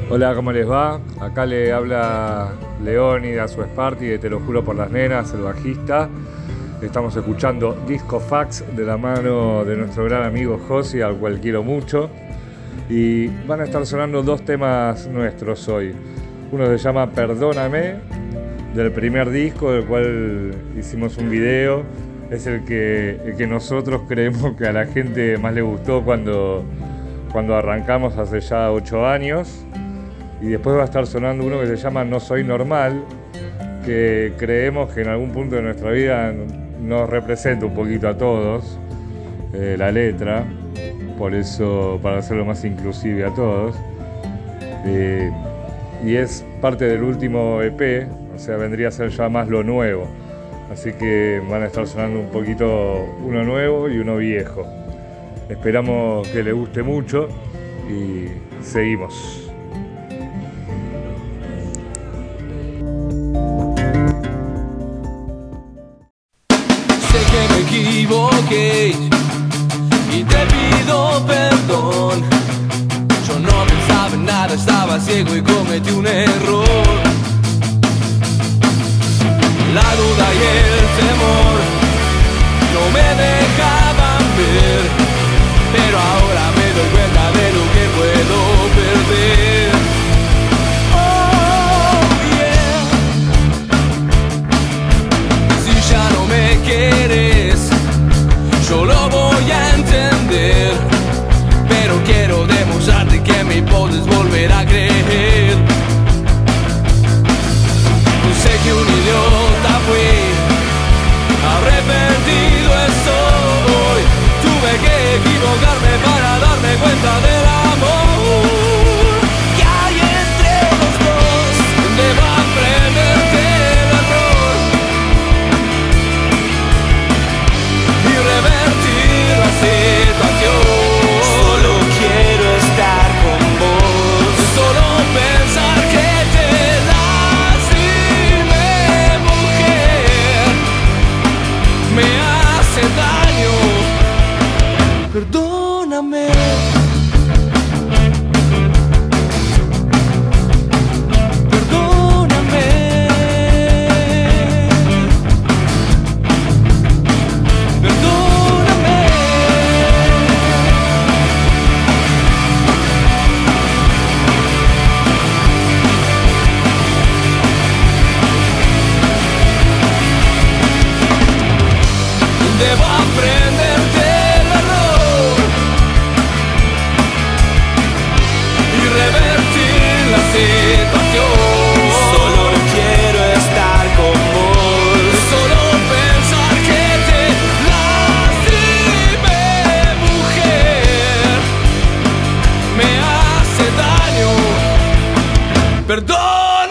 Hola, ¿cómo les va? Acá le habla Leónidas Suesparti de Te lo juro por las nenas, el bajista. Estamos escuchando Disco Fax de la mano de nuestro gran amigo Josi, al cual quiero mucho. Y van a estar sonando dos temas nuestros hoy. Uno se llama Perdóname, del primer disco, del cual hicimos un video. Es el que nosotros creemos que a la gente más le gustó cuando arrancamos hace ya 8 años. Y después va a estar sonando uno que se llama No Soy Normal, que creemos que en algún punto de nuestra vida nos representa un poquito a todos, la letra, por eso, para hacerlo más inclusive a todos. Y es parte del último EP, o sea, vendría a ser ya más lo nuevo. Así que van a estar sonando un poquito uno nuevo y uno viejo. Esperamos que les guste mucho y seguimos. Equivoqué y te pido perdón. Yo no pensaba en nada, estaba ciego y cometí un error. La duda y el temor no me dejaban ver, pero ahora me doy cuenta de lo que puedo perder. Oh yeah. Si ya no me quieres, yo lo voy a entender, pero quiero demostrarte que me puedes volver a creer. Sé que un idiota fui, arrepentido estoy. Tuve que equivocarme para darme cuenta del amor que hay entre los dos. Debo aprenderte el error y revertir la situación. Solo quiero estar con vos, solo pensar que te lastimé, mujer, me hace daño. Perdóname. Debo aprenderte el error y revertir la situación. Solo quiero estar con vos, solo pensar que te lastimé, mujer, me hace daño. Perdóname.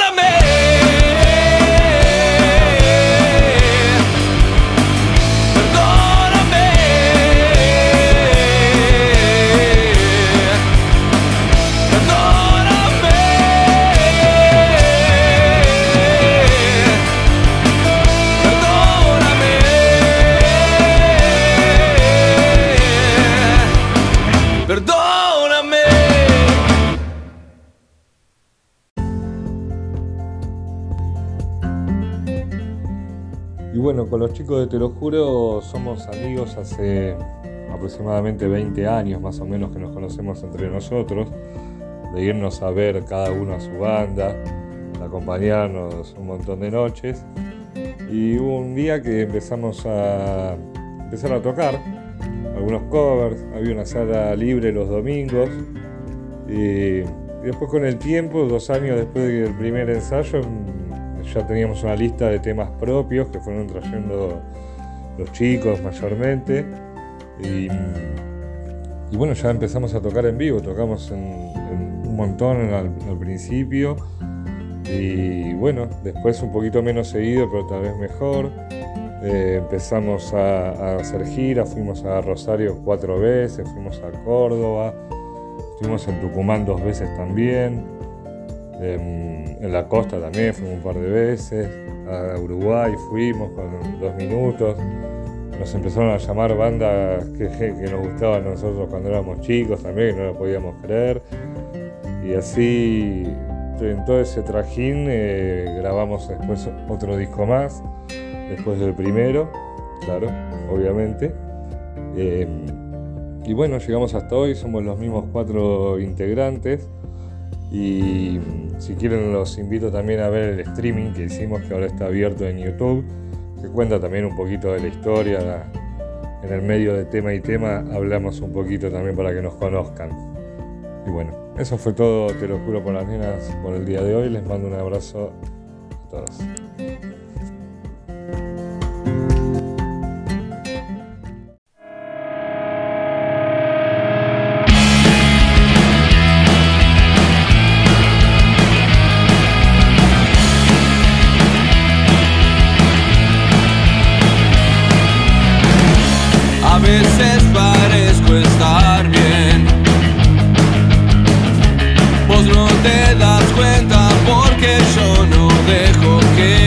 Y bueno, con los chicos de Te lo juro somos amigos hace aproximadamente 20 años más o menos que nos conocemos entre nosotros, de irnos a ver cada uno a su banda, de acompañarnos un montón de noches. Y hubo un día que empezamos a tocar algunos covers, había una sala libre los domingos y después con el tiempo, 2 años después del primer ensayo, ya teníamos una lista de temas propios que fueron trayendo los chicos mayormente y bueno, ya empezamos a tocar en vivo, tocamos en un montón al principio y bueno, después un poquito menos seguido pero tal vez mejor. Empezamos a hacer giras, fuimos a Rosario 4 veces, fuimos a Córdoba, estuvimos en Tucumán 2 veces también. En la costa también fuimos un par de veces, a Uruguay fuimos con 2 minutos. Nos empezaron a llamar bandas que nos gustaban a nosotros cuando éramos chicos también, que no lo podíamos creer. Y así, en todo ese trajín, grabamos después otro disco más, después del primero, claro, obviamente. Y bueno, llegamos hasta hoy, somos los mismos 4 integrantes. Y si quieren los invito también a ver el streaming que hicimos, que ahora está abierto en YouTube, que cuenta también un poquito de la historia. En el medio de tema y tema hablamos un poquito también para que nos conozcan. Y bueno, eso fue todo, te lo juro por las nenas, por el día de hoy. Les mando un abrazo a todos. A veces parezco estar bien, vos no te das cuenta porque yo no dejo que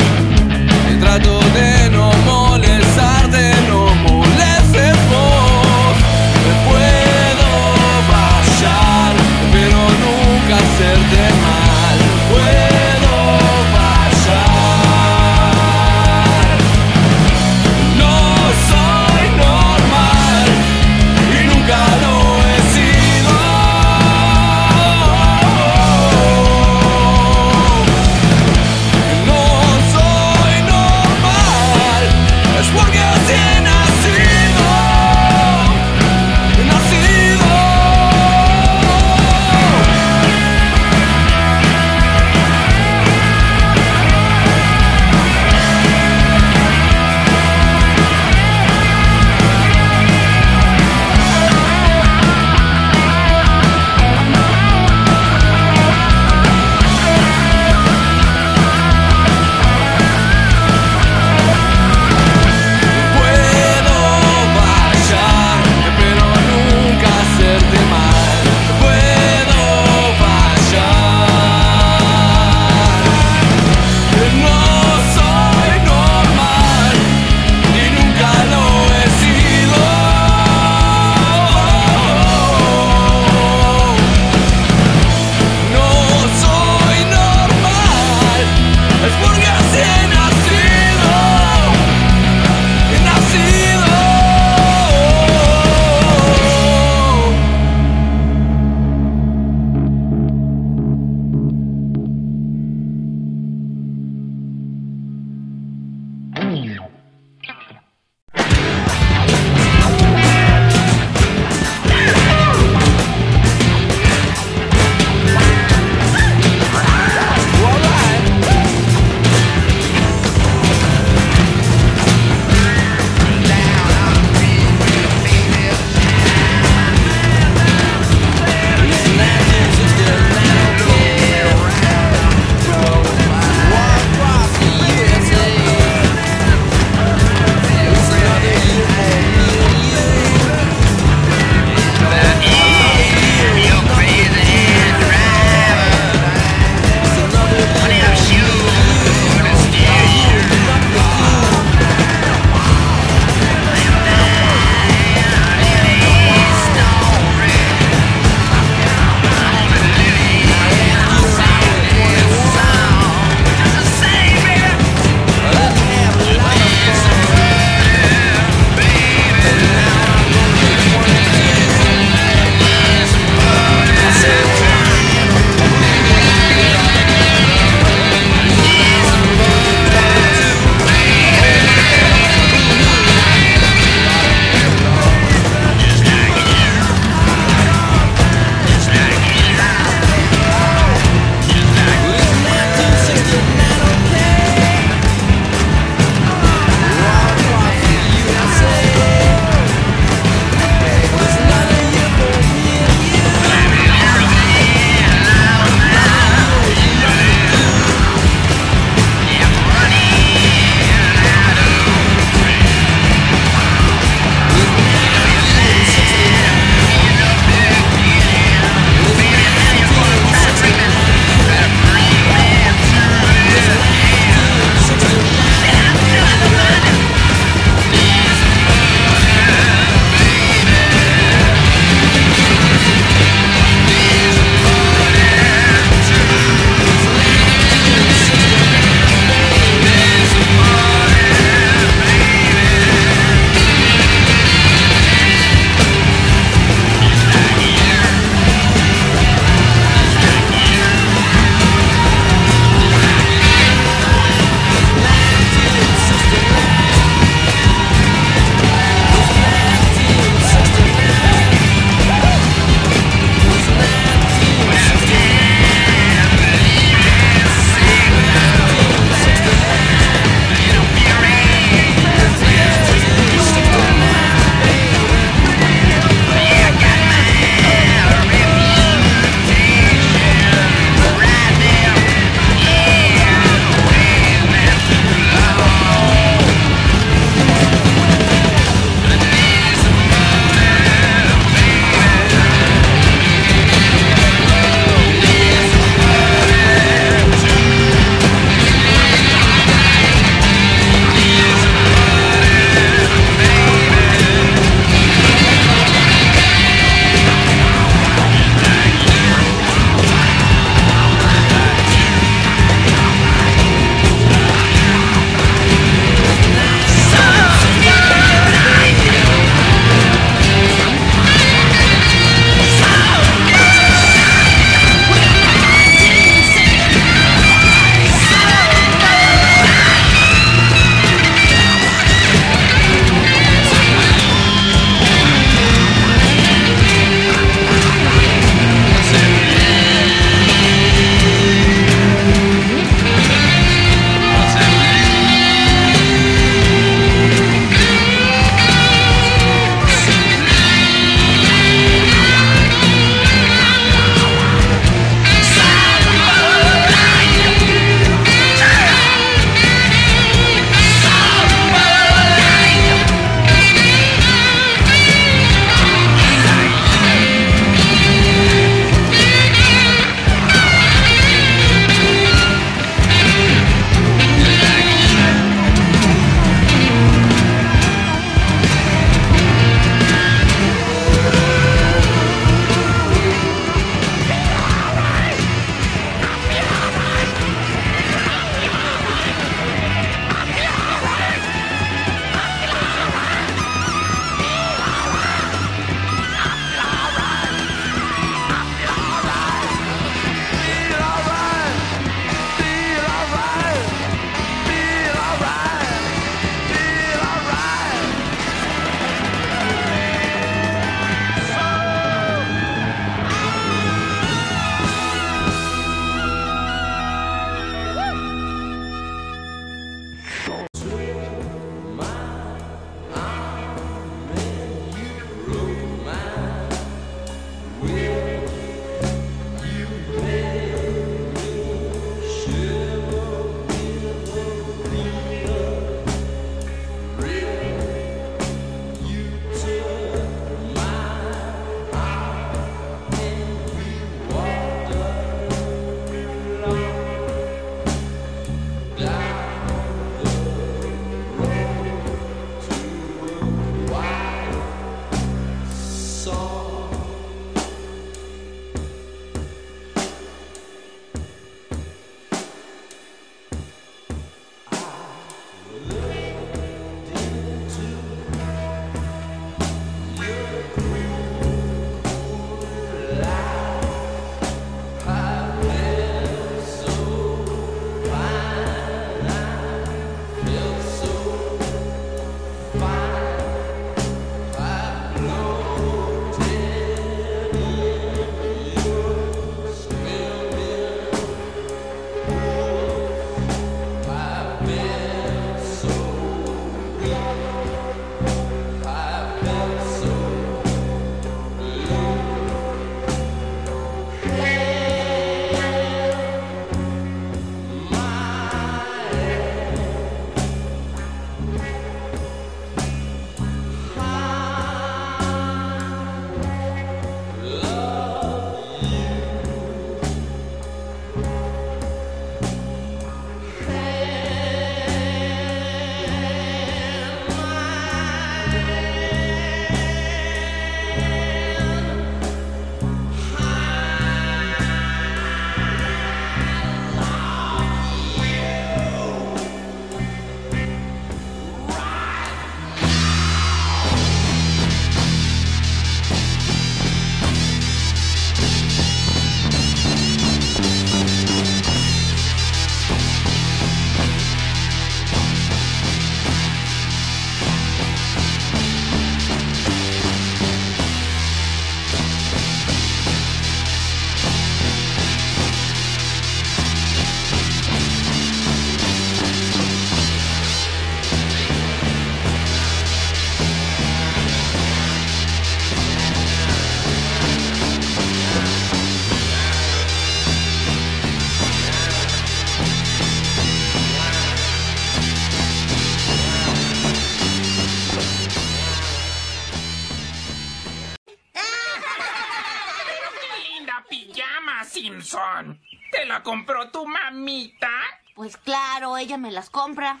pijama, Simpson. ¿Te la compró tu mamita? Pues claro, ella me las compra.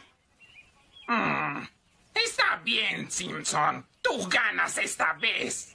Está bien, Simpson. Tú ganas esta vez.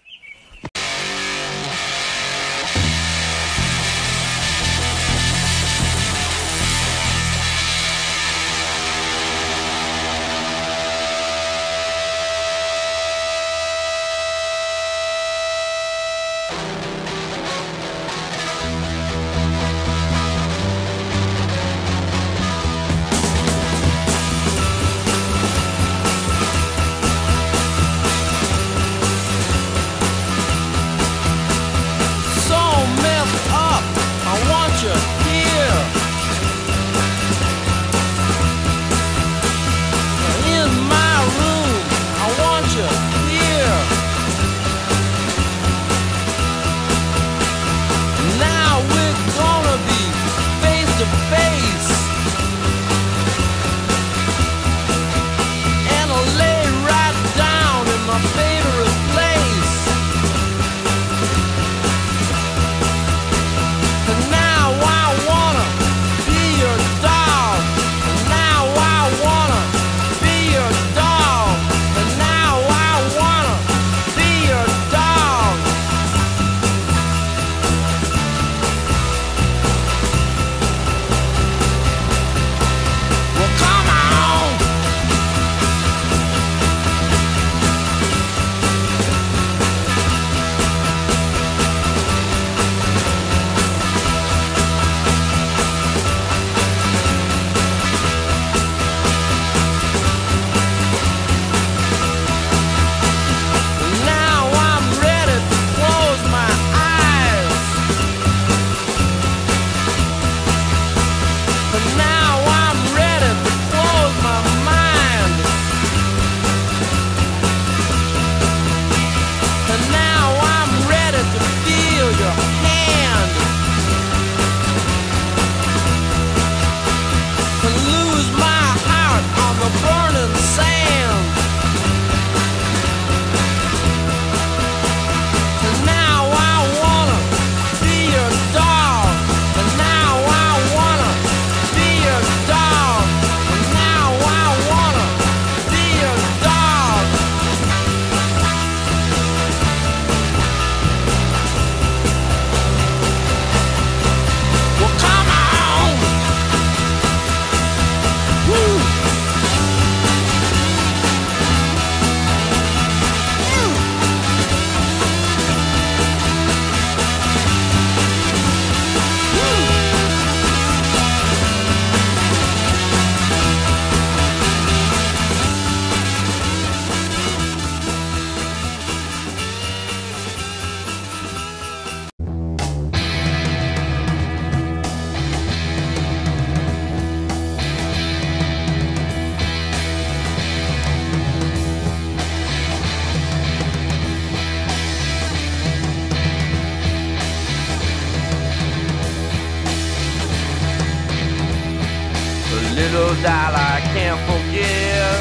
little doll I can't forget,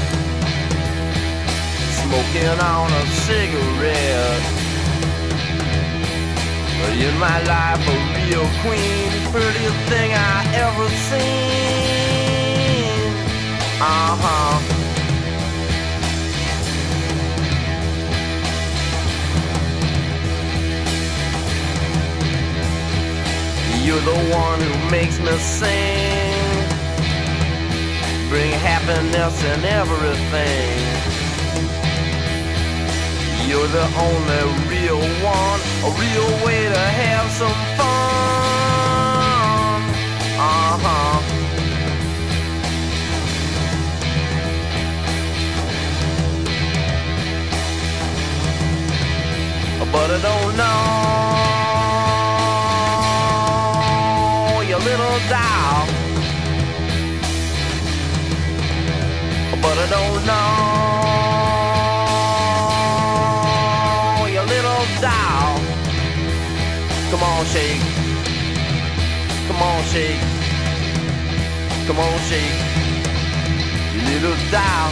smoking on a cigarette. In my life a real queen, prettiest thing I ever seen. You're the one who makes me sing, bring happiness in everything. You're the only real one, a real way to have some fun. But I don't know your little doll. But I don't know your little doll. Come on, shake. Come on, shake. Come on, shake. Your little doll.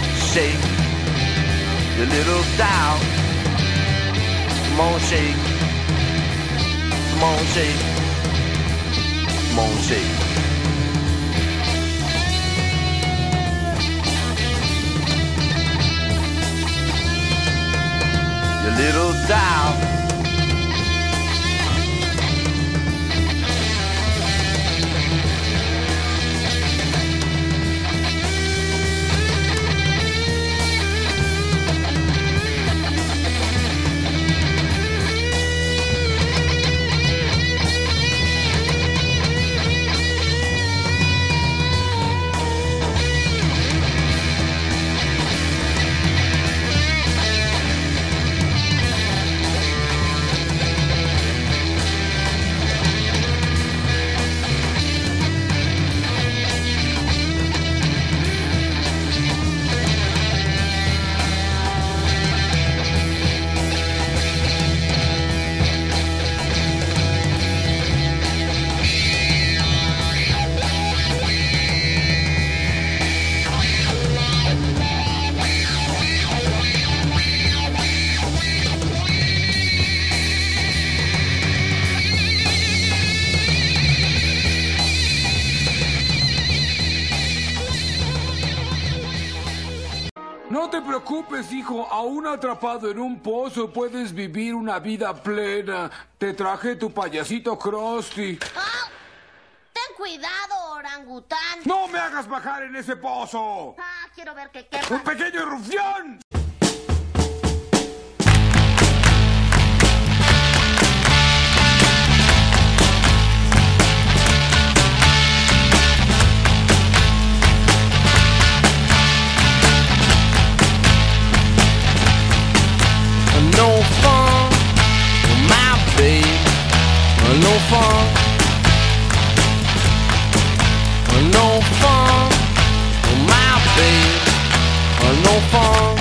Shake. Your little doll. Come on, shake. Come on, shake. Come on, shake. Your little dial. No te preocupes, hijo. Aún atrapado en un pozo puedes vivir una vida plena. Te traje tu payasito Krusty. ¡Ah! Ten cuidado, orangután. ¡No me hagas bajar en ese pozo! Ah, quiero ver que quepa. ¡Un pequeño rufián! No fun, my babe. No fun. No fun, my babe. No fun.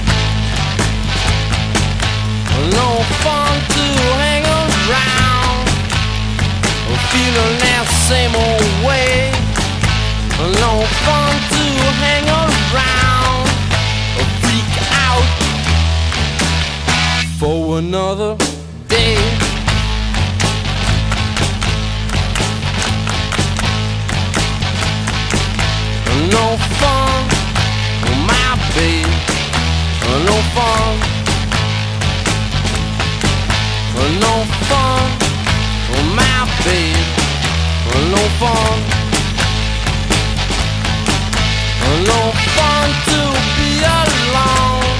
No fun to hang around, feeling that same old way. No fun to hang around, freak out for another day. No fun, my babe. No fun. No fun, my babe. No fun. No fun to be alone,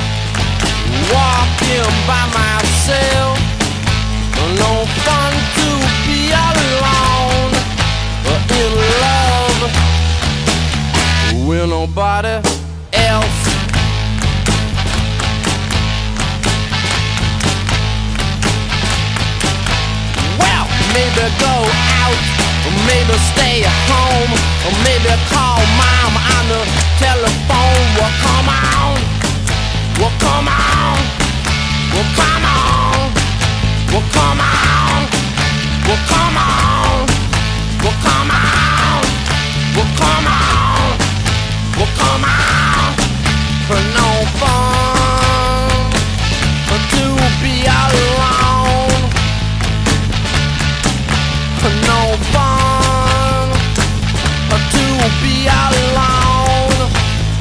walking by myself. No fun to be alone in love with nobody else. Well, maybe go out, or maybe stay at home, or maybe call mom on the telephone. Well, come on. Well, come on. Well, come on. Well, come on. Well, come on. Well, come on. Well, come on. Well, come on. For no fun to be alone. For no fun to be alone.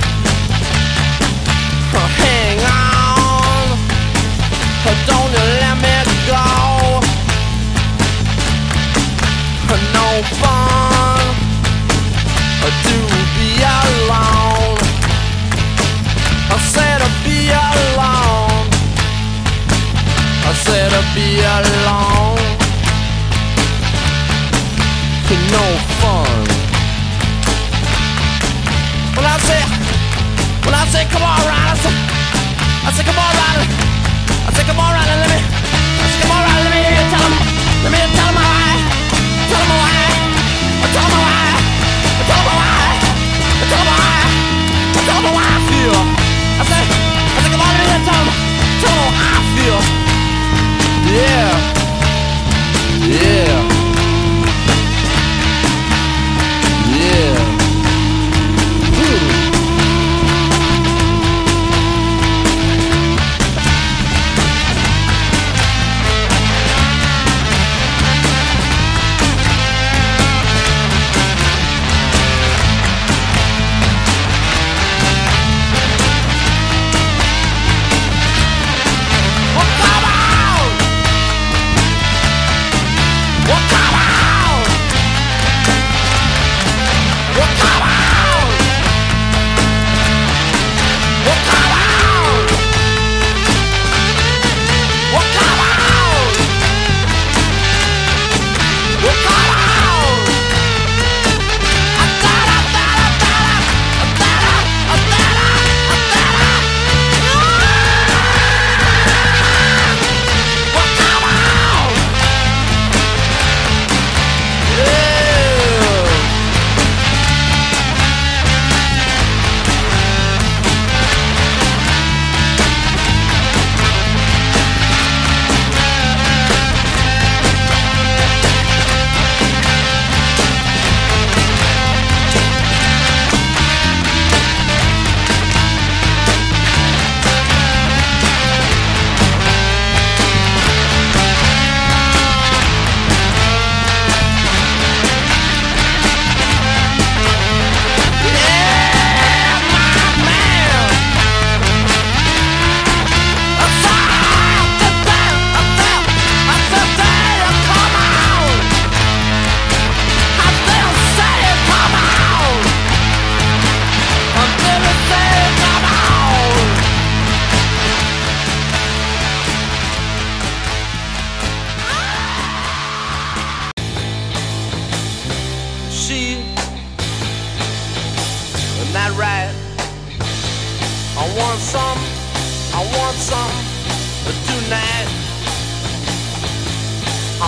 Hang on, don't you let me go. No fun to be alone. I said to be alone. I said to be alone. No fun. When I say come on, Ryder, I say come on, Ryder. I say come on, Ryder, let me. I say come on, Ryder, let me hear you tell him. Let me tell him why. Tell him why. Tell him why. Tell him why. Tell him why. Tell him why I feel. I say come on, let me hear tell him. Tell him how I feel. Yeah. Yeah. Yeah.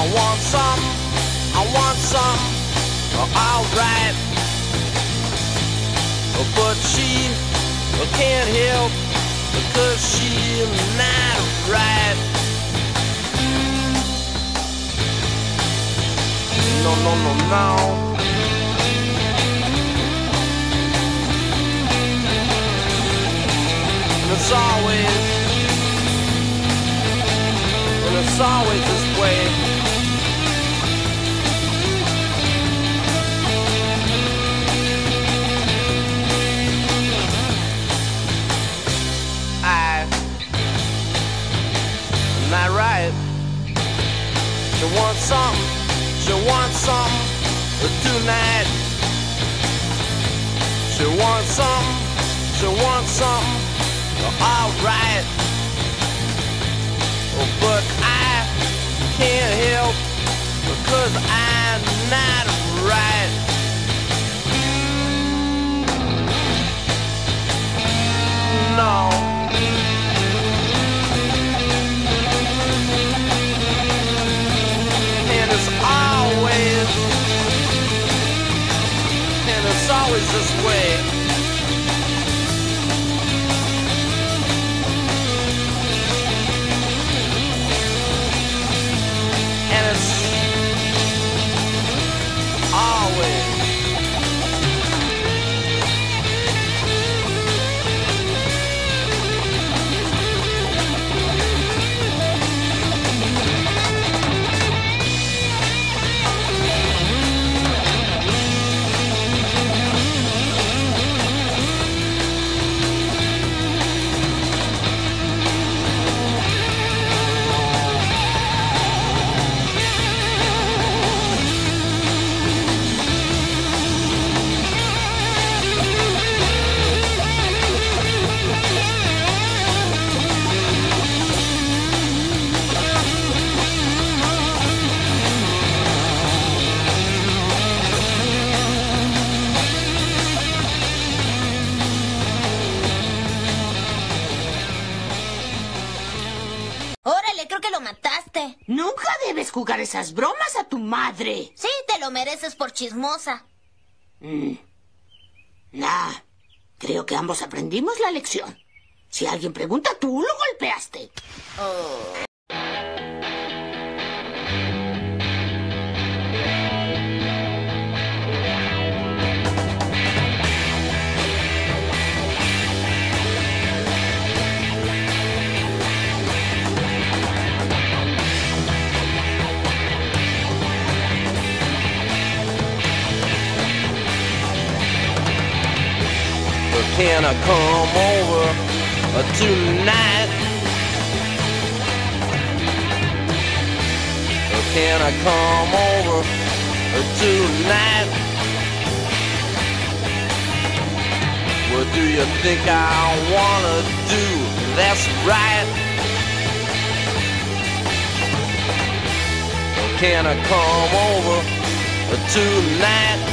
want some, I want some, alright. But she can't help because she's not right. No, no, no, no. And it's always this way. Not right. She wants something tonight. She wants something, alright. But I can't help because I'm not right. No. It's always this way. And it's always Nunca debes jugar esas bromas a tu madre. Sí, te lo mereces por chismosa. Creo que ambos aprendimos la lección. Si alguien pregunta, tú lo golpeaste. Can I come over tonight? Can I come over tonight? What do you think I wanna do? That's right. Can I come over tonight?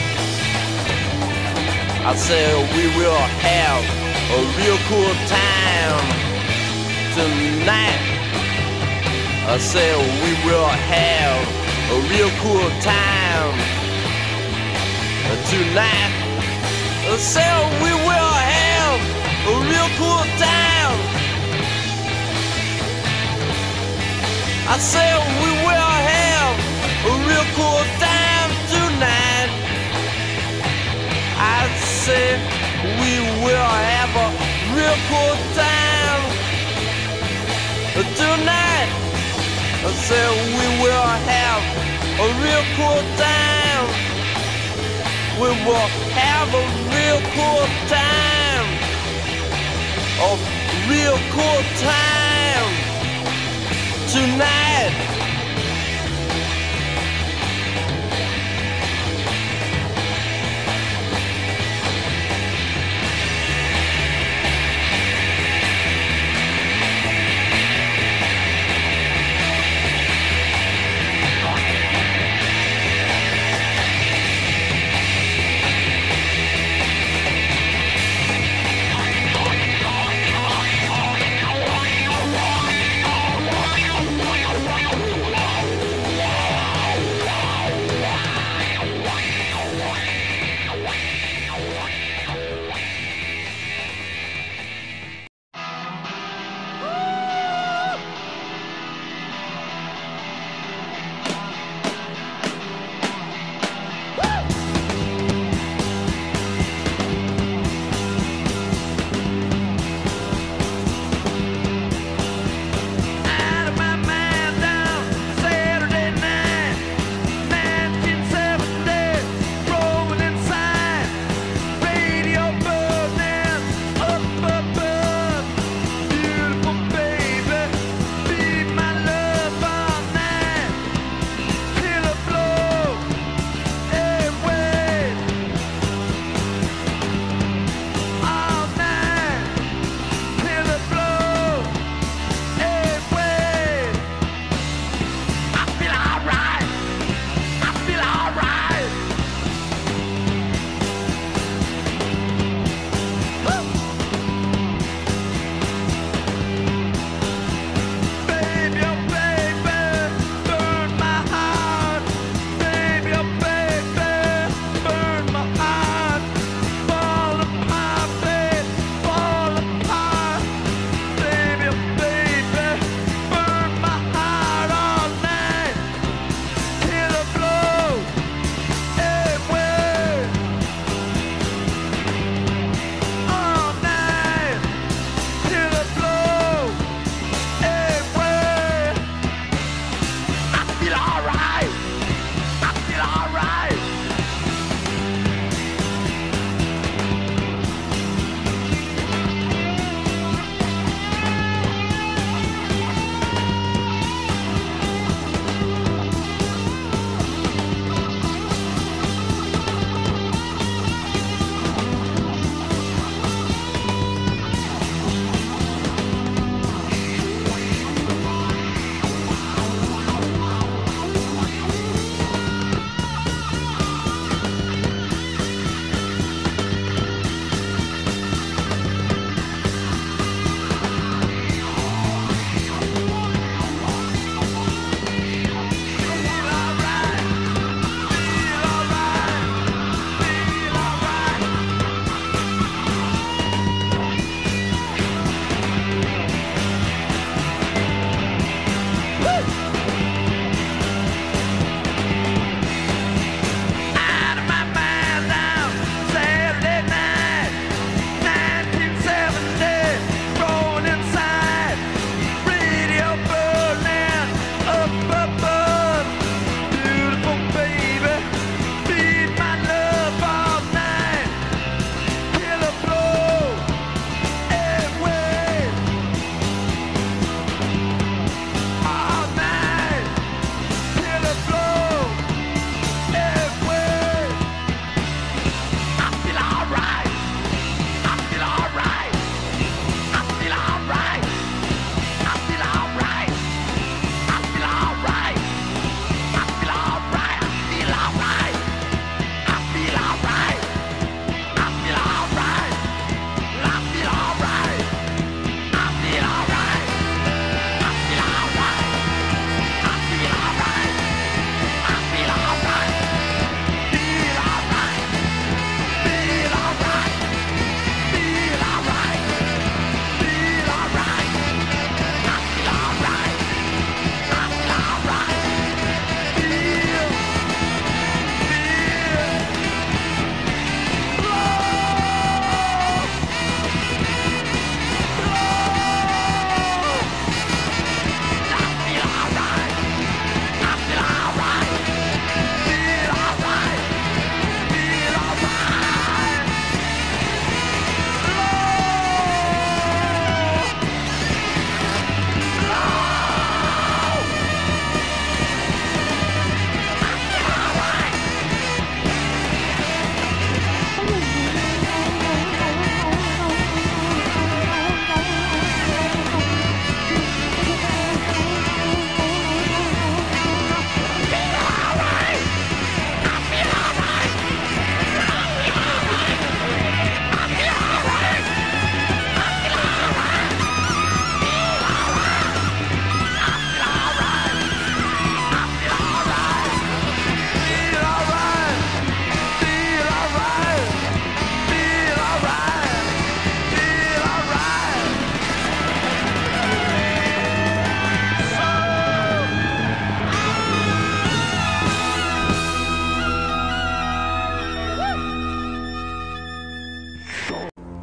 I said we will have a real cool time tonight. I said we will have a real cool time tonight. I said we will have a real cool time. I said we will have a real cool time tonight. I said we will have a real cool time tonight. I said we will have a real cool time. We will have a real cool time. A real cool time tonight.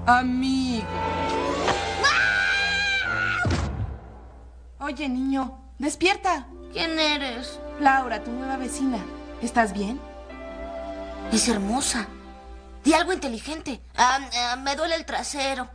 Amigo. Oye, niño, despierta. ¿Quién eres? Laura, tu nueva vecina. ¿Estás bien? Es hermosa. Di algo inteligente. Me duele el trasero.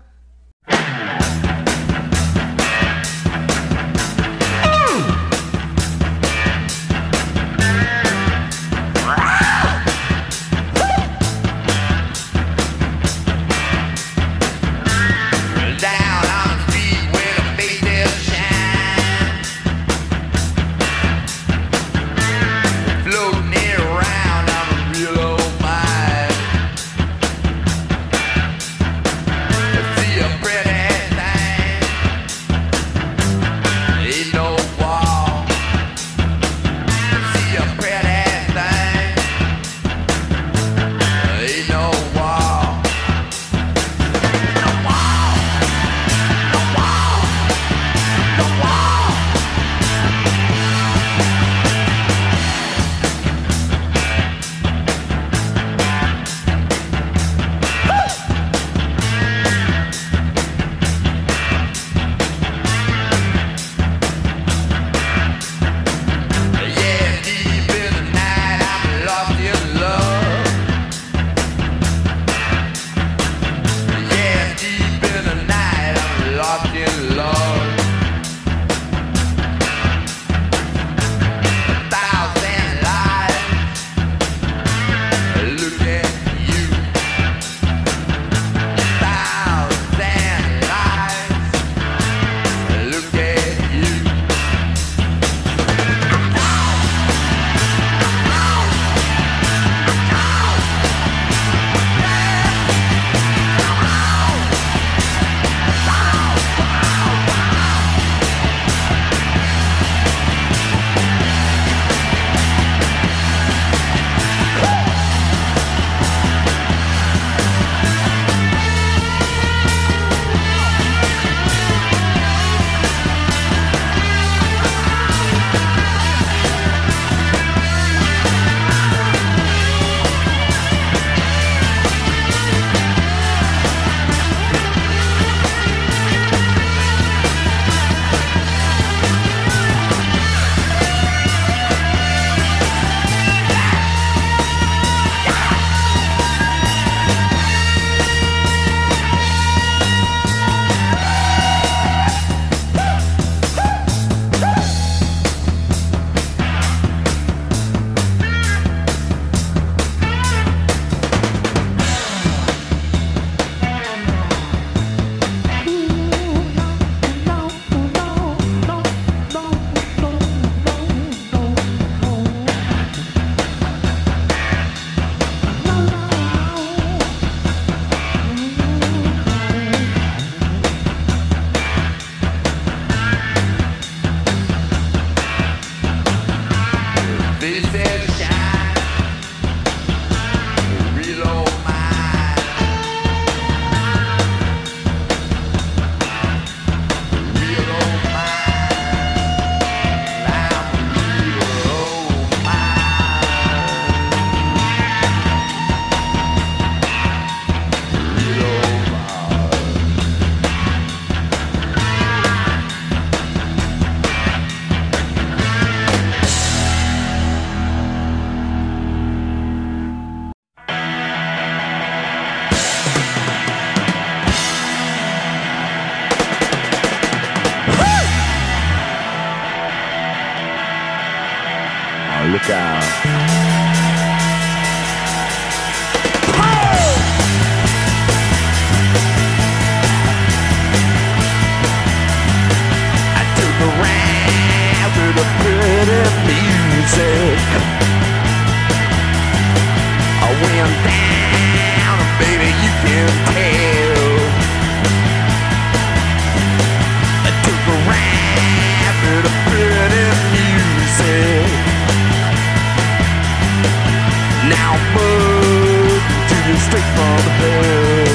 Look out. I took a ride with the pretty music. I went down, baby, you can tell. I took a ride with the pretty music. Now move to you straight from hell.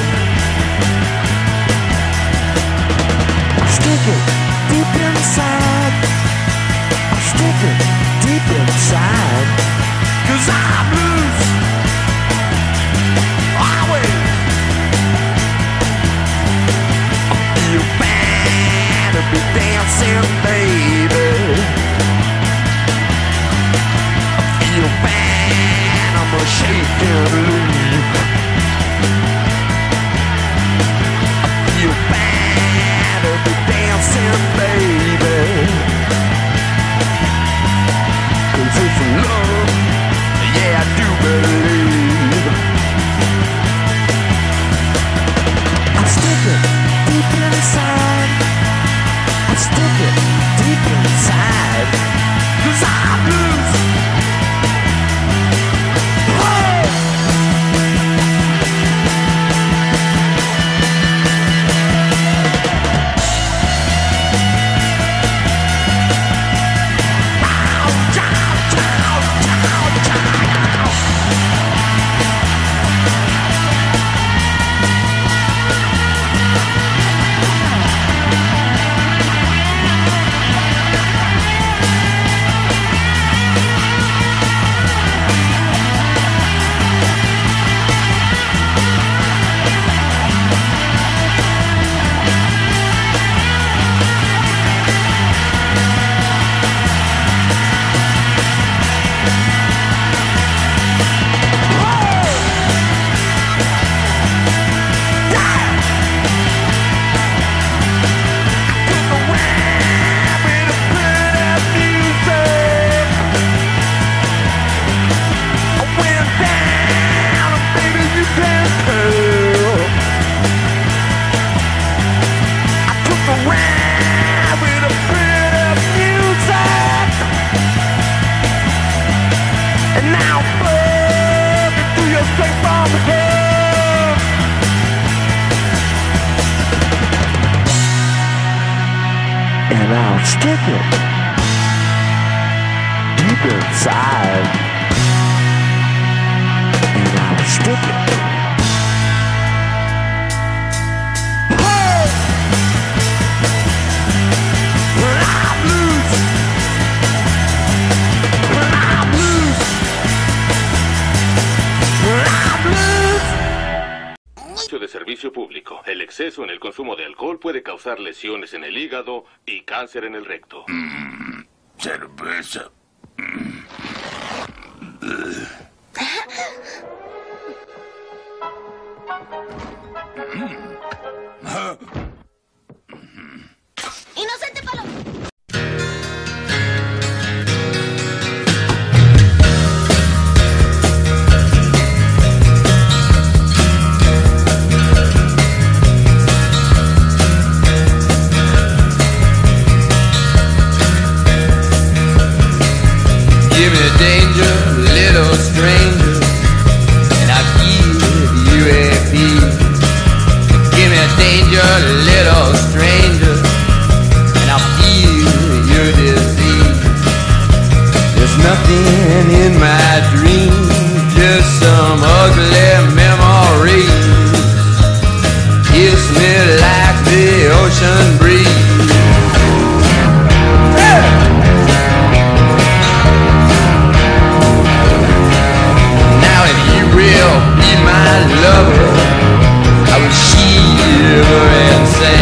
Stick it deep inside. Stick it deep inside. 'Cause I'm loose always. sticking deep inside, and I'm sticking. Hey! When I'm loose, when I'm loose, when I'm loose. De servicio público. El exceso en el consumo de alcohol puede causar lesiones en el hígado y cáncer en el recto. Cerveza. ¡Inocente Paloma! Give me danger, little stranger, and I'll give you a piece. Give me danger, little stranger, and I'll feel your disease. There's nothing in my dreams, just some ugly memories. Kiss me like the ocean breeze. Be my lover, I would shiver and say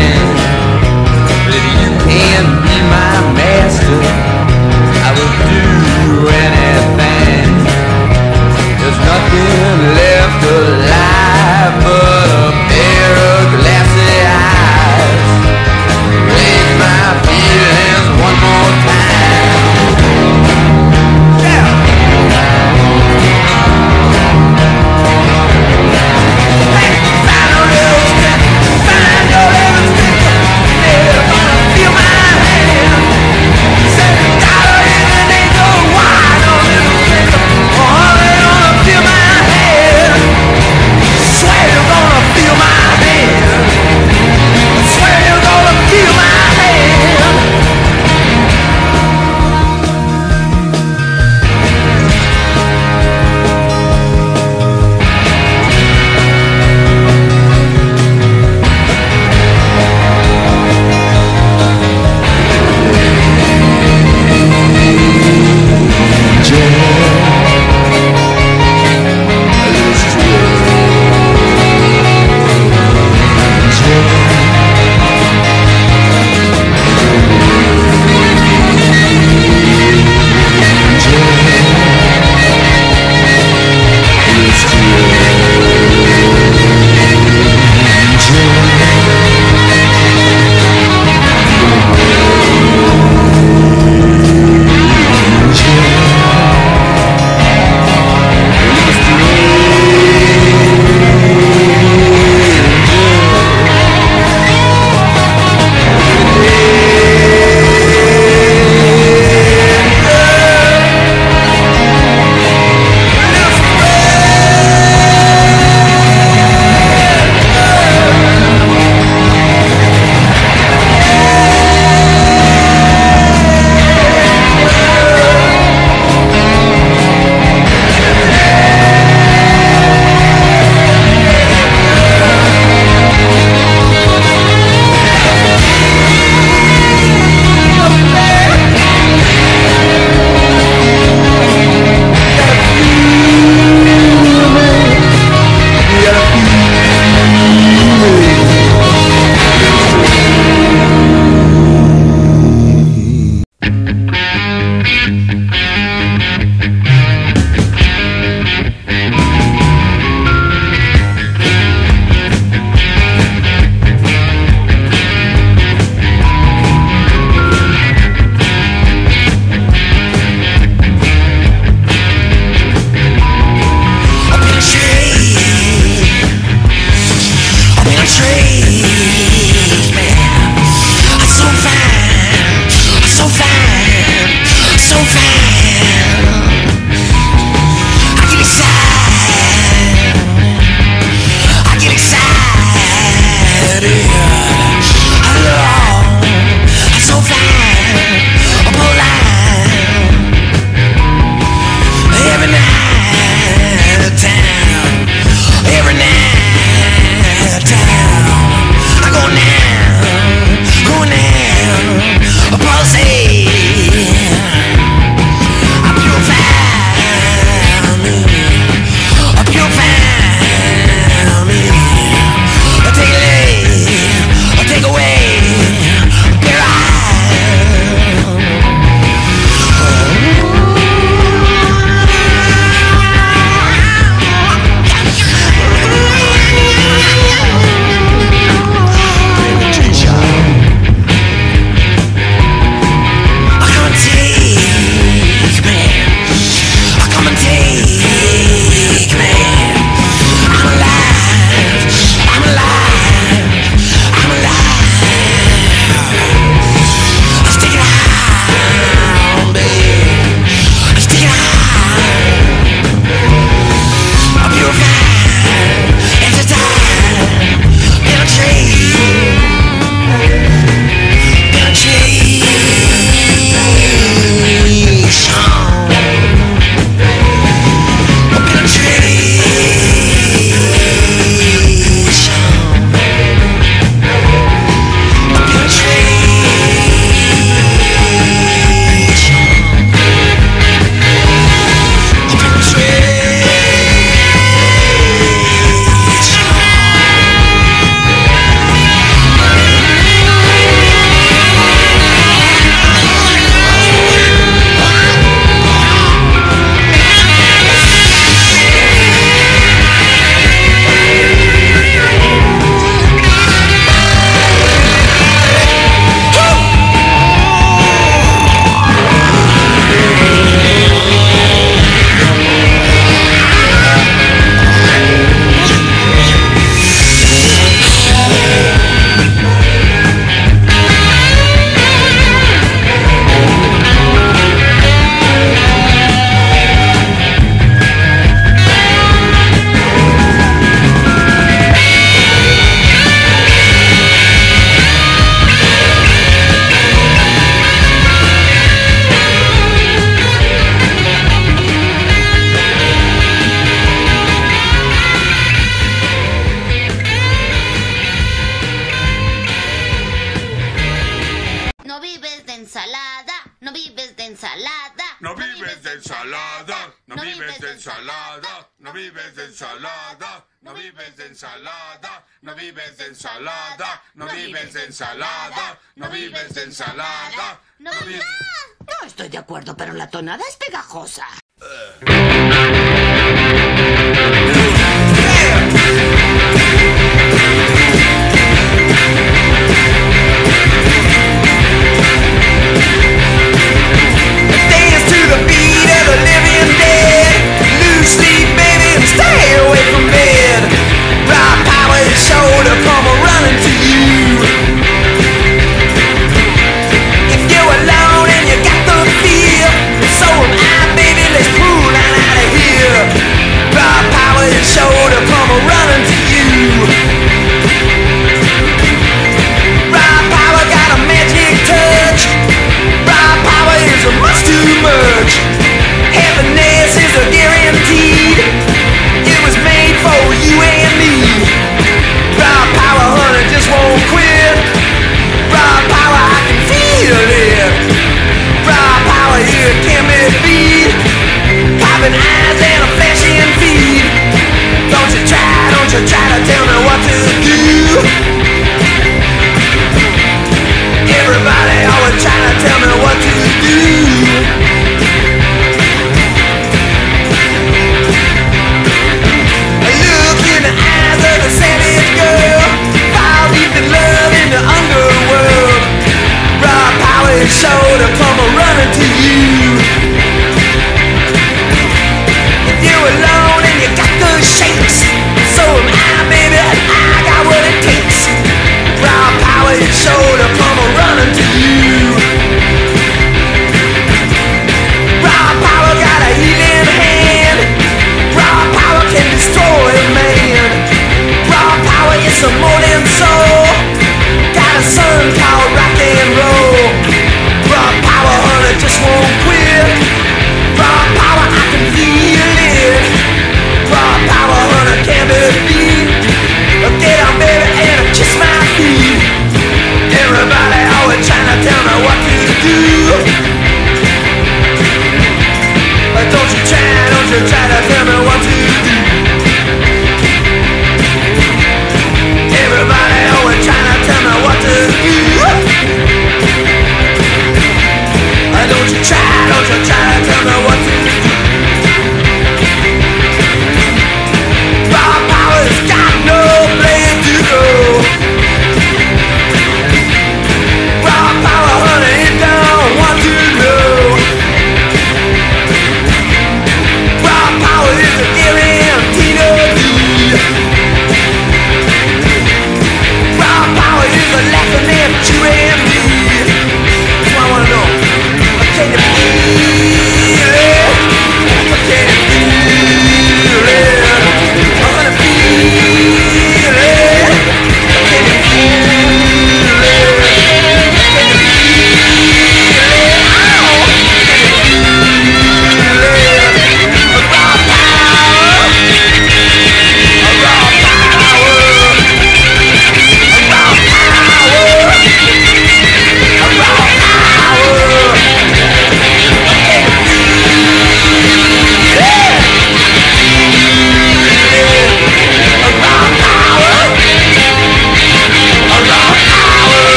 ensalada. No vives de ensalada, no vives de ensalada, no vives de ensalada, no vives de ensalada, no vives de ensalada, no vives de ensalada, no vives de ensalada, no vives... No estoy de acuerdo, pero la tonada es pegajosa.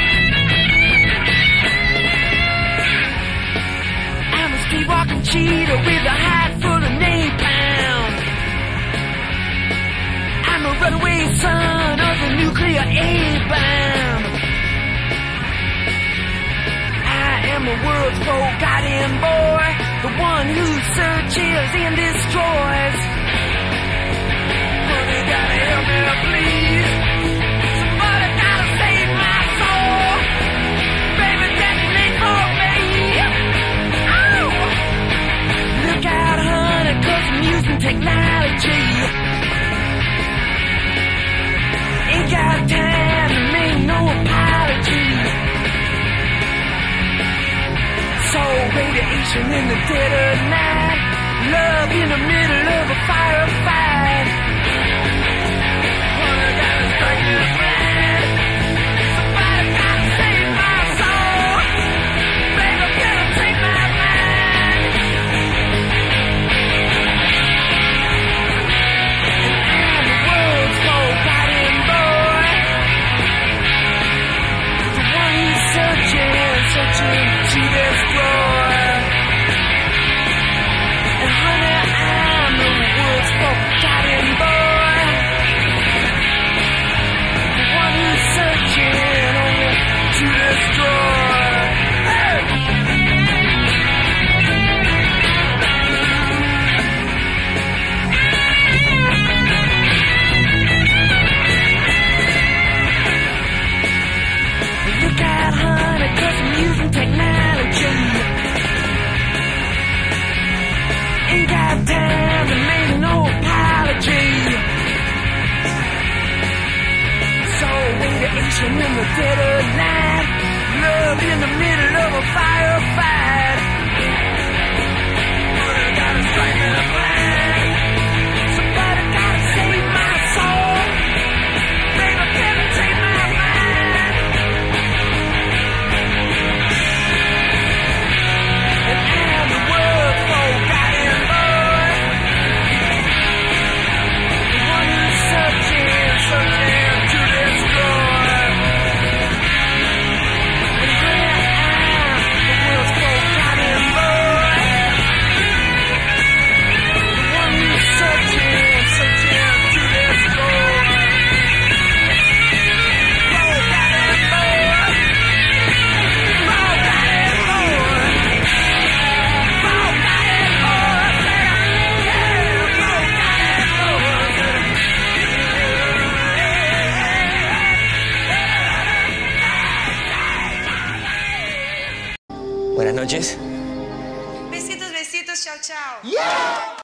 Cheetah runaway son of the nuclear A-bomb. I am the world's forgotten boy, the one who searches and destroys. Honey, gotta help me, please. Somebody gotta save my soul. Baby, detonate for me. Oh! Look out, honey, 'cause I'm using technology. Ain't got time to make no apology. So radiation in the dead of night, love in the middle of a firefight. Honey, gotta strike this man. Somebody gotta save my soul. Baby, gotta take my mind. And I'm the world's forgotten boy, the one who's searching to destroy. And honey, I'm the world's forgotten boy, the one who's searching only to destroy. Hey! Look out, honey, 'cause I'm using technology. Ain't got time to make no apology. So radiation in the dead of night, love in the middle of a firefight. Honey, gotta strike me blind. Somebody gotta save my soul. Baby, better take my mind. And I'm the world's forgotten boy, the one who's searching to destroy. And honey, I'm the world's forgotten boy, the one who's searching to destroy. Forgotten boy, forgotten boy. Buenas noches. Besitos, besitos, chao, chao.